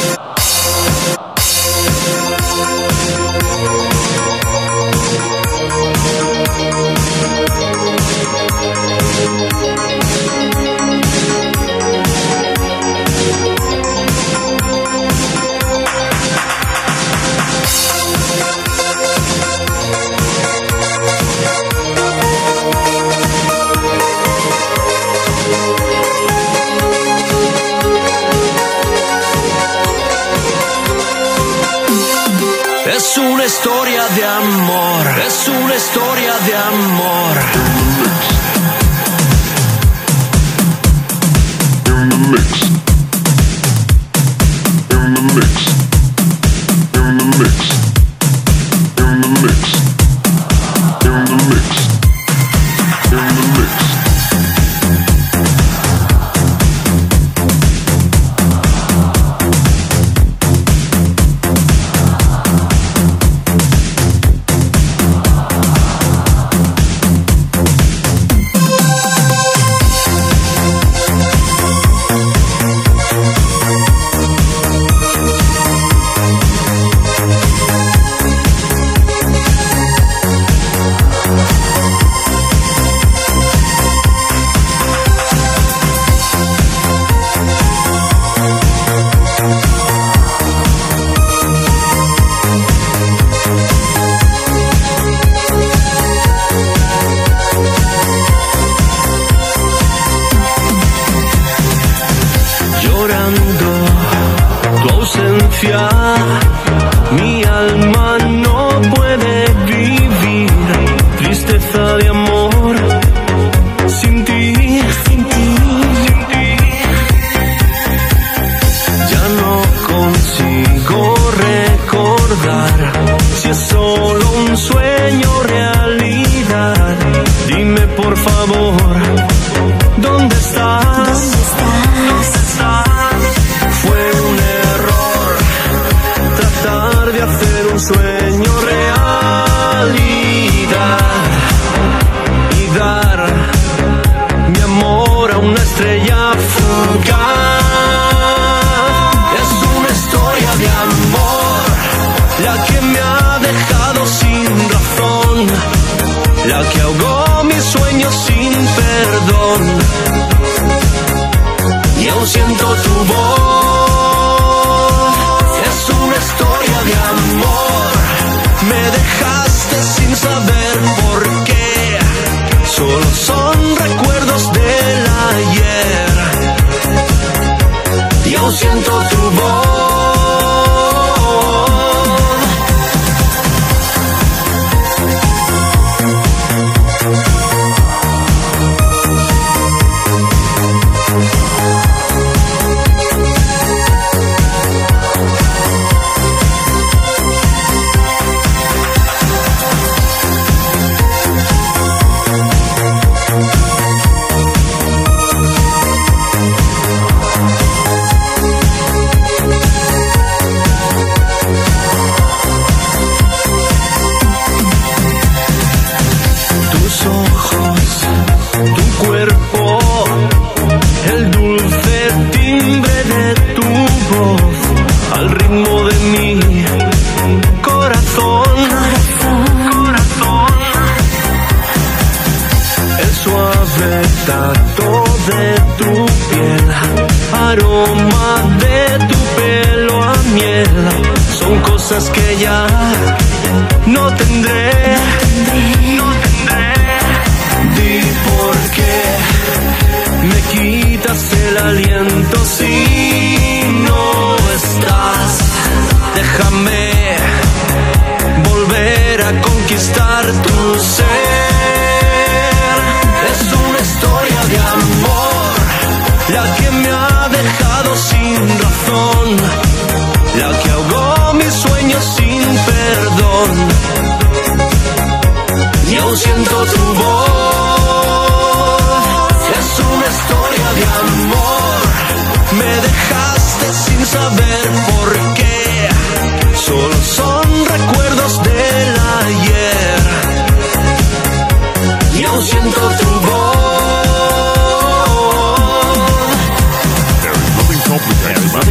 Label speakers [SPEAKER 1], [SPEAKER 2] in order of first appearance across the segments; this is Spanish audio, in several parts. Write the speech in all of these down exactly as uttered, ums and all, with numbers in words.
[SPEAKER 1] Es una historia de amor, es una historia de amor.
[SPEAKER 2] In the mix. In the mix. In the mix. In the mix. In the mix. In the mix.
[SPEAKER 1] Mi alma no puede vivir tristeza de amor sin ti, sin ti, sin ti. Ya no consigo recordar si es solo un sueño o realidad. Dime por favor, ¿dónde estás? ¿Dónde estás? ¿Dónde estás? Fue un error tratar de hacer un sueño realidad y dar mi amor a una estrella fugaz. Es una historia de amor la que me ha dejado sin razón, la que ahogó mis sueños sin perdón. Y aún siento tu voz. Una historia de amor, me dejaste sin saber por qué. Solo son recuerdos del ayer y aún siento tu voz. Tacto de tu piel, aroma de tu pelo a miel, son cosas que ya no tendré, no tendré. Di por qué me quitas el aliento si no estás. Déjame volver a conquistar tu ser. Es una historia de amor la que me ha dejado sin razón, la que ahogó mis sueños sin perdón.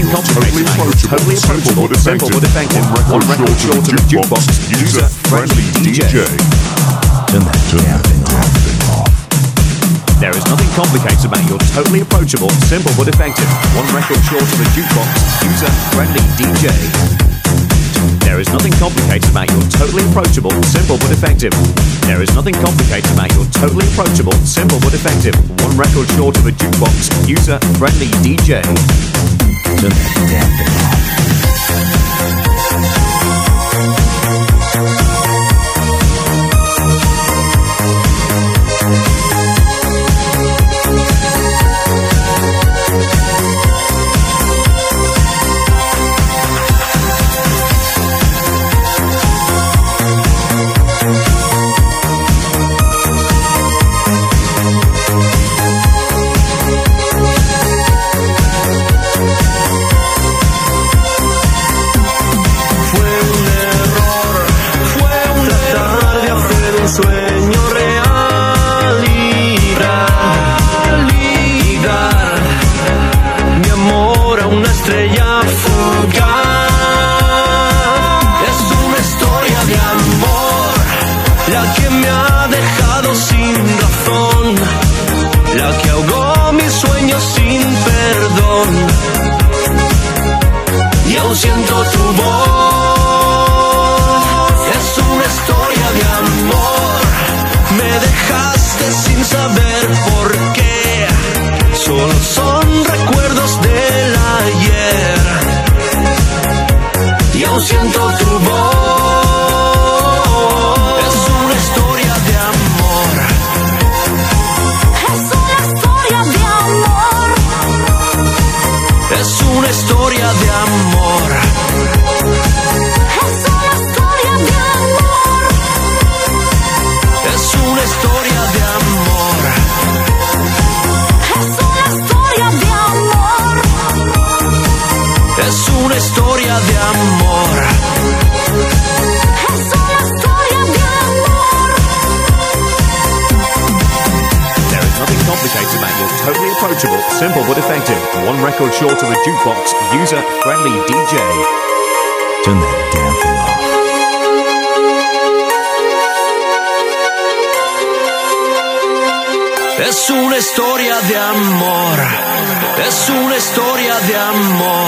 [SPEAKER 3] nothing complicated about it. Totally approachable, simple but effective. One record short of a jukebox, user-friendly D J.
[SPEAKER 4] Turn that damn thing off.
[SPEAKER 3] There is nothing complicated about your totally approachable, simple but effective. One record short of a jukebox, user-friendly D J. There is nothing complicated about your totally approachable, simple but effective. There is nothing complicated about your totally approachable, simple but effective. One record short of a jukebox, user-friendly D J.
[SPEAKER 4] Turn that damn thing off.
[SPEAKER 1] Sueño realidad, ligar mi amor a una estrella fugaz. Es una historia de amor, la que me ha dejado sin razón, la que ahogó mis sueños sin perdón. Y aún siento tu voz, es una historia de amor. Me dejaste sin saber por qué, solo son recuerdos del ayer. Y aún siento tu voz, es una historia de amor.
[SPEAKER 5] Es una historia de amor.
[SPEAKER 1] Es una historia de amor.
[SPEAKER 5] Es una historia de amor.
[SPEAKER 1] Es una historia de amor.
[SPEAKER 5] Es una historia de amor.
[SPEAKER 1] Es una historia de amor.
[SPEAKER 5] Es una historia de amor.
[SPEAKER 3] There is nothing complicated about your totally approachable, simple but effective. One record short of a jukebox, user-friendly D J.
[SPEAKER 4] Turn that damn thing off.
[SPEAKER 1] Es una historia de amor. Es una historia de amor.